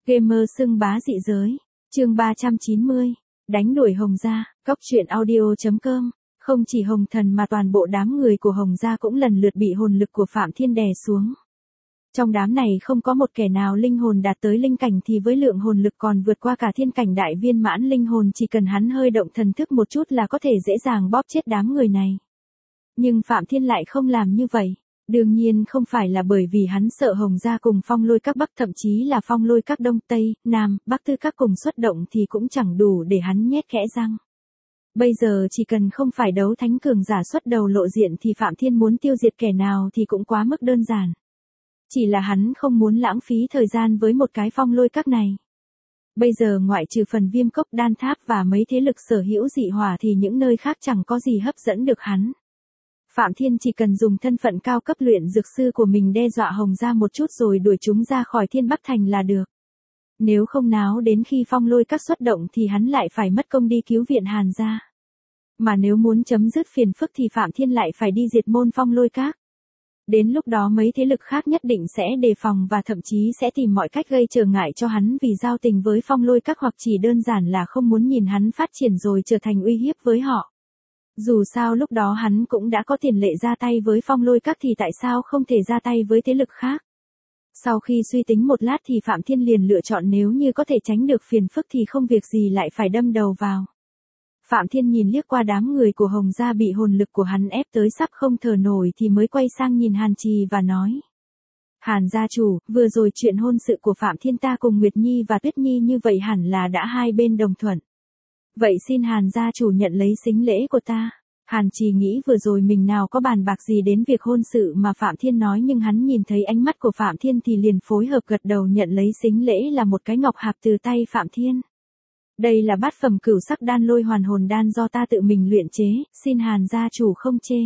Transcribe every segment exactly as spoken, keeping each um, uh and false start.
Gamer xưng bá dị giới. Chương ba trăm chín mươi. Đánh đuổi Hồng gia. Cóc truyện audio chấm com. Không chỉ Hồng Thần mà toàn bộ đám người của Hồng gia cũng lần lượt bị hồn lực của Phạm Thiên đè xuống. Trong đám này không có một kẻ nào linh hồn đạt tới linh cảnh thì với lượng hồn lực còn vượt qua cả thiên cảnh đại viên mãn linh hồn, chỉ cần hắn hơi động thần thức một chút là có thể dễ dàng bóp chết đám người này. Nhưng Phạm Thiên lại không làm như vậy. Đương nhiên không phải là bởi vì hắn sợ Hồng gia cùng Phong Lôi các Bắc, thậm chí là Phong Lôi các Đông Tây, Nam, Bắc Tư các cùng xuất động thì cũng chẳng đủ để hắn nhét kẽ răng. Bây giờ chỉ cần không phải đấu thánh cường giả xuất đầu lộ diện thì Phạm Thiên muốn tiêu diệt kẻ nào thì cũng quá mức đơn giản. Chỉ là hắn không muốn lãng phí thời gian với một cái Phong Lôi các này. Bây giờ ngoại trừ phần Viêm Cốc Đan Tháp và mấy thế lực sở hữu dị hỏa thì những nơi khác chẳng có gì hấp dẫn được hắn. Phạm Thiên chỉ cần dùng thân phận cao cấp luyện dược sư của mình đe dọa Hồng gia một chút rồi đuổi chúng ra khỏi Thiên Bắc Thành là được. Nếu không náo đến khi Phong Lôi các xuất động thì hắn lại phải mất công đi cứu viện Hàn gia. Mà nếu muốn chấm dứt phiền phức thì Phạm Thiên lại phải đi diệt môn Phong Lôi các. Đến lúc đó mấy thế lực khác nhất định sẽ đề phòng và thậm chí sẽ tìm mọi cách gây trở ngại cho hắn vì giao tình với Phong Lôi các, hoặc chỉ đơn giản là không muốn nhìn hắn phát triển rồi trở thành uy hiếp với họ. Dù sao lúc đó hắn cũng đã có tiền lệ ra tay với Phong Lôi các thì tại sao không thể ra tay với thế lực khác. Sau khi suy tính một lát thì Phạm Thiên liền lựa chọn nếu như có thể tránh được phiền phức thì không việc gì lại phải đâm đầu vào. Phạm Thiên nhìn liếc qua đám người của Hồng gia bị hồn lực của hắn ép tới sắp không thở nổi thì mới quay sang nhìn Hàn Trì và nói. Hàn gia chủ, vừa rồi chuyện hôn sự của Phạm Thiên ta cùng Nguyệt Nhi và Tuyết Nhi như vậy hẳn là đã hai bên đồng thuận. Vậy xin Hàn gia chủ nhận lấy sính lễ của ta. Hàn Trì nghĩ vừa rồi mình nào có bàn bạc gì đến việc hôn sự mà Phạm Thiên nói, nhưng hắn nhìn thấy ánh mắt của Phạm Thiên thì liền phối hợp gật đầu nhận lấy sính lễ là một cái ngọc hạp từ tay Phạm Thiên. Đây là bát phẩm cửu sắc đan lôi hoàn hồn đan do ta tự mình luyện chế, xin Hàn gia chủ không chê.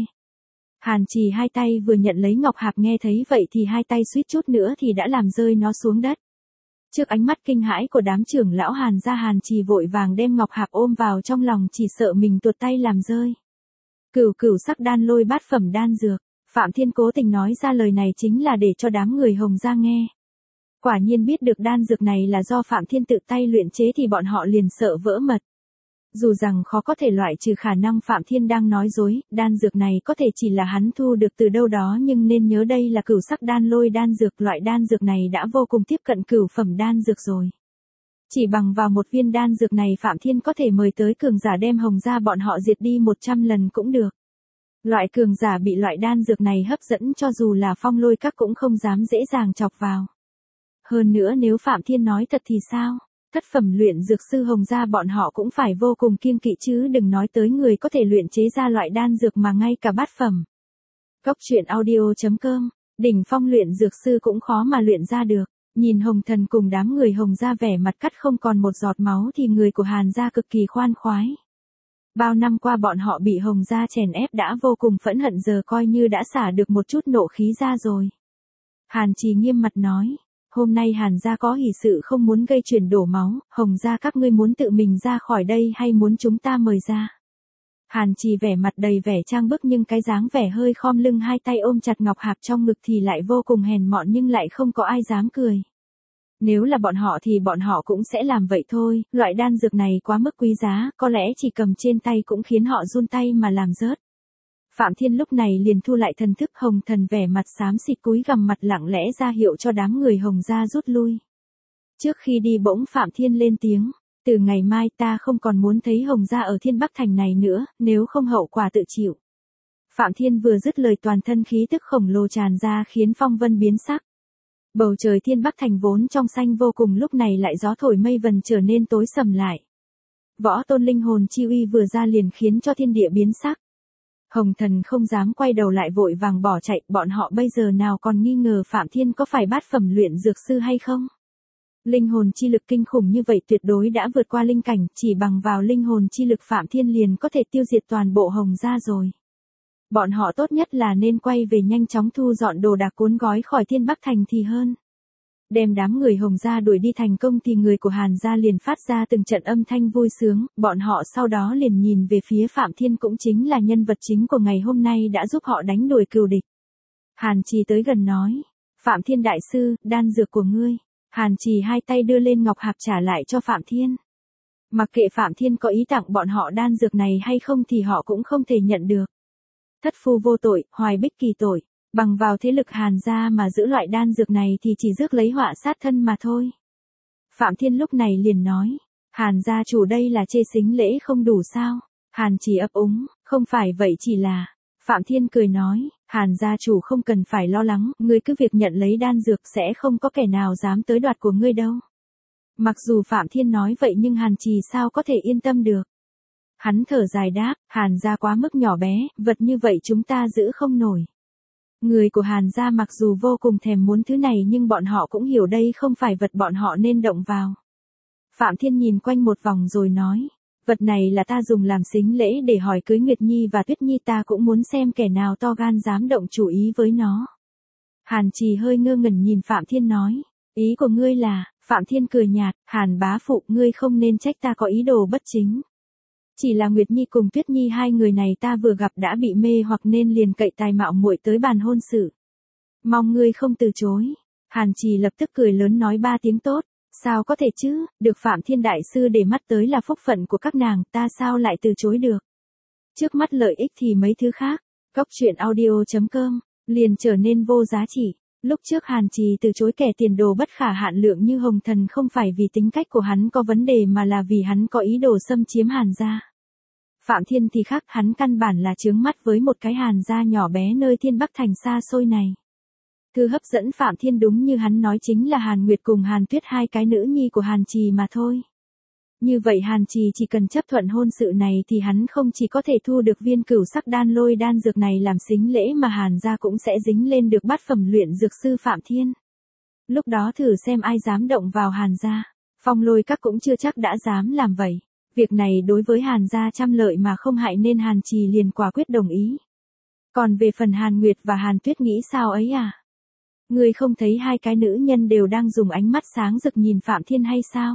Hàn Trì hai tay vừa nhận lấy ngọc hạp, nghe thấy vậy thì hai tay suýt chút nữa thì đã làm rơi nó xuống đất. Trước ánh mắt kinh hãi của đám trưởng lão Hàn gia, Hàn Trì vội vàng đem ngọc hạp ôm vào trong lòng, chỉ sợ mình tuột tay làm rơi. Cửu cửu sắc đan lôi bát phẩm đan dược. Phạm Thiên cố tình nói ra lời này chính là để cho đám người Hồng gia nghe. Quả nhiên biết được đan dược này là do Phạm Thiên tự tay luyện chế thì bọn họ liền sợ vỡ mật. Dù rằng khó có thể loại trừ khả năng Phạm Thiên đang nói dối, đan dược này có thể chỉ là hắn thu được từ đâu đó, nhưng nên nhớ đây là cửu sắc đan lôi đan dược, loại đan dược này đã vô cùng tiếp cận cửu phẩm đan dược rồi. Chỉ bằng vào một viên đan dược này Phạm Thiên có thể mời tới cường giả đem Hồng gia bọn họ diệt đi một trăm lần cũng được. Loại cường giả bị loại đan dược này hấp dẫn cho dù là Phong Lôi các cũng không dám dễ dàng chọc vào. Hơn nữa nếu Phạm Thiên nói thật thì sao? Thất phẩm luyện dược sư Hồng gia bọn họ cũng phải vô cùng kiêng kỵ chứ đừng nói tới người có thể luyện chế ra loại đan dược mà ngay cả bát phẩm. Cóc truyện audio chấm com. Đỉnh phong luyện dược sư cũng khó mà luyện ra được. Nhìn Hồng Thần cùng đám người Hồng gia vẻ mặt cắt không còn một giọt máu thì người của Hàn gia cực kỳ khoan khoái. Bao năm qua bọn họ bị Hồng gia chèn ép đã vô cùng phẫn hận, giờ coi như đã xả được một chút nộ khí ra rồi. Hàn Trì nghiêm mặt nói. Hôm nay Hàn gia có hỷ sự không muốn gây chuyển đổ máu, Hồng gia các ngươi muốn tự mình ra khỏi đây hay muốn chúng ta mời ra? Hàn Trì vẻ mặt đầy vẻ trang bức nhưng cái dáng vẻ hơi khom lưng, hai tay ôm chặt ngọc hạp trong ngực thì lại vô cùng hèn mọn, nhưng lại không có ai dám cười. Nếu là bọn họ thì bọn họ cũng sẽ làm vậy thôi, loại đan dược này quá mức quý giá, có lẽ chỉ cầm trên tay cũng khiến họ run tay mà làm rớt. Phạm Thiên lúc này liền thu lại thần thức, Hồng Thần vẻ mặt xám xịt cúi gằm mặt lặng lẽ ra hiệu cho đám người Hồng gia rút lui. Trước khi đi bỗng Phạm Thiên lên tiếng, từ ngày mai ta không còn muốn thấy Hồng gia ở Thiên Bắc Thành này nữa, nếu không hậu quả tự chịu. Phạm Thiên vừa dứt lời toàn thân khí tức khổng lồ tràn ra khiến phong vân biến sắc. Bầu trời Thiên Bắc Thành vốn trong xanh vô cùng lúc này lại gió thổi mây vần trở nên tối sầm lại. Võ tôn linh hồn chi uy vừa ra liền khiến cho thiên địa biến sắc. Hồng Thần không dám quay đầu lại vội vàng bỏ chạy, bọn họ bây giờ nào còn nghi ngờ Phạm Thiên có phải bát phẩm luyện dược sư hay không. Linh hồn chi lực kinh khủng như vậy tuyệt đối đã vượt qua linh cảnh, chỉ bằng vào linh hồn chi lực Phạm Thiên liền có thể tiêu diệt toàn bộ Hồng gia rồi. Bọn họ tốt nhất là nên quay về nhanh chóng thu dọn đồ đạc cuốn gói khỏi Thiên Bắc Thành thì hơn. Đem đám người Hồng gia đuổi đi thành công thì người của Hàn gia liền phát ra từng trận âm thanh vui sướng, bọn họ sau đó liền nhìn về phía Phạm Thiên, cũng chính là nhân vật chính của ngày hôm nay đã giúp họ đánh đuổi cừu địch. Hàn Trì tới gần nói, Phạm Thiên đại sư, đan dược của ngươi. Hàn Trì hai tay đưa lên ngọc hạp trả lại cho Phạm Thiên. Mặc kệ Phạm Thiên có ý tặng bọn họ đan dược này hay không thì họ cũng không thể nhận được. Thất phu vô tội, Hoài Bích kỳ tội, bằng vào thế lực Hàn gia mà giữ loại đan dược này thì chỉ rước lấy họa sát thân mà thôi. Phạm Thiên lúc này liền nói, Hàn gia chủ đây là chê xính lễ không đủ sao? Hàn Trì ấp úng, không phải vậy chỉ là. Phạm Thiên cười nói, Hàn gia chủ không cần phải lo lắng, ngươi cứ việc nhận lấy đan dược sẽ không có kẻ nào dám tới đoạt của ngươi đâu. Mặc dù Phạm Thiên nói vậy nhưng Hàn Trì sao có thể yên tâm được. Hắn thở dài đáp, Hàn gia quá mức nhỏ bé, vật như vậy chúng ta giữ không nổi. Người của Hàn gia mặc dù vô cùng thèm muốn thứ này nhưng bọn họ cũng hiểu đây không phải vật bọn họ nên động vào. Phạm Thiên nhìn quanh một vòng rồi nói, vật này là ta dùng làm xính lễ để hỏi cưới Nguyệt Nhi và Tuyết Nhi, ta cũng muốn xem kẻ nào to gan dám động chủ ý với nó. Hàn Trì hơi ngơ ngẩn nhìn Phạm Thiên nói, ý của ngươi là, Phạm Thiên cười nhạt, Hàn bá phụ ngươi không nên trách ta có ý đồ bất chính. Chỉ là Nguyệt Nhi cùng Tuyết Nhi hai người này ta vừa gặp đã bị mê hoặc nên liền cậy tài mạo muội tới bàn hôn sự. Mong ngươi không từ chối. Hàn Trì lập tức cười lớn nói ba tiếng tốt. Sao có thể chứ, được Phạm Thiên đại sư để mắt tới là phúc phận của các nàng, ta sao lại từ chối được. Trước mắt lợi ích thì mấy thứ khác. Cốc truyện audio chấm com liền trở nên vô giá trị. Lúc trước Hàn Trì từ chối kẻ tiền đồ bất khả hạn lượng như Hồng Thần không phải vì tính cách của hắn có vấn đề mà là vì hắn có ý đồ xâm chiếm Hàn gia. Phạm Thiên thì khác, hắn căn bản là chướng mắt với một cái Hàn gia nhỏ bé nơi Thiên Bắc Thành xa xôi này. Thứ hấp dẫn Phạm Thiên đúng như hắn nói chính là Hàn Nguyệt cùng Hàn Tuyết, hai cái nữ nhi của Hàn Trì mà thôi. Như vậy Hàn Trì chỉ cần chấp thuận hôn sự này thì hắn không chỉ có thể thu được viên cửu sắc đan lôi đan dược này làm xính lễ mà Hàn gia cũng sẽ dính lên được bát phẩm luyện dược sư Phạm Thiên. Lúc đó thử xem ai dám động vào Hàn gia. Phong Lôi Các cũng chưa chắc đã dám làm vậy. Việc này đối với Hàn gia trăm lợi mà không hại nên Hàn Trì liền quả quyết đồng ý. Còn về phần Hàn Nguyệt và Hàn Tuyết nghĩ sao ấy à? Ngươi không thấy hai cái nữ nhân đều đang dùng ánh mắt sáng rực nhìn Phạm Thiên hay sao?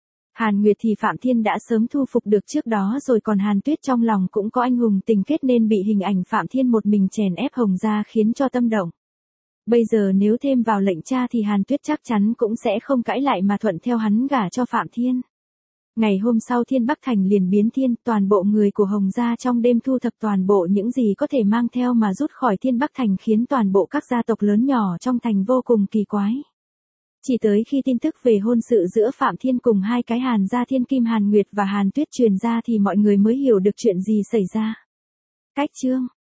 Hàn Nguyệt thì Phạm Thiên đã sớm thu phục được trước đó rồi, còn Hàn Tuyết trong lòng cũng có anh hùng tình kết nên bị hình ảnh Phạm Thiên một mình chèn ép Hồng gia khiến cho tâm động. Bây giờ nếu thêm vào lệnh cha thì Hàn Tuyết chắc chắn cũng sẽ không cãi lại mà thuận theo hắn gả cho Phạm Thiên. Ngày hôm sau Thiên Bắc Thành liền biến thiên, toàn bộ người của Hồng gia trong đêm thu thập toàn bộ những gì có thể mang theo mà rút khỏi Thiên Bắc Thành, khiến toàn bộ các gia tộc lớn nhỏ trong thành vô cùng kỳ quái. Chỉ tới khi tin tức về hôn sự giữa Phạm Thiên cùng hai cái Hàn gia Thiên Kim Hàn Nguyệt và Hàn Tuyết truyền ra thì mọi người mới hiểu được chuyện gì xảy ra. Cách chương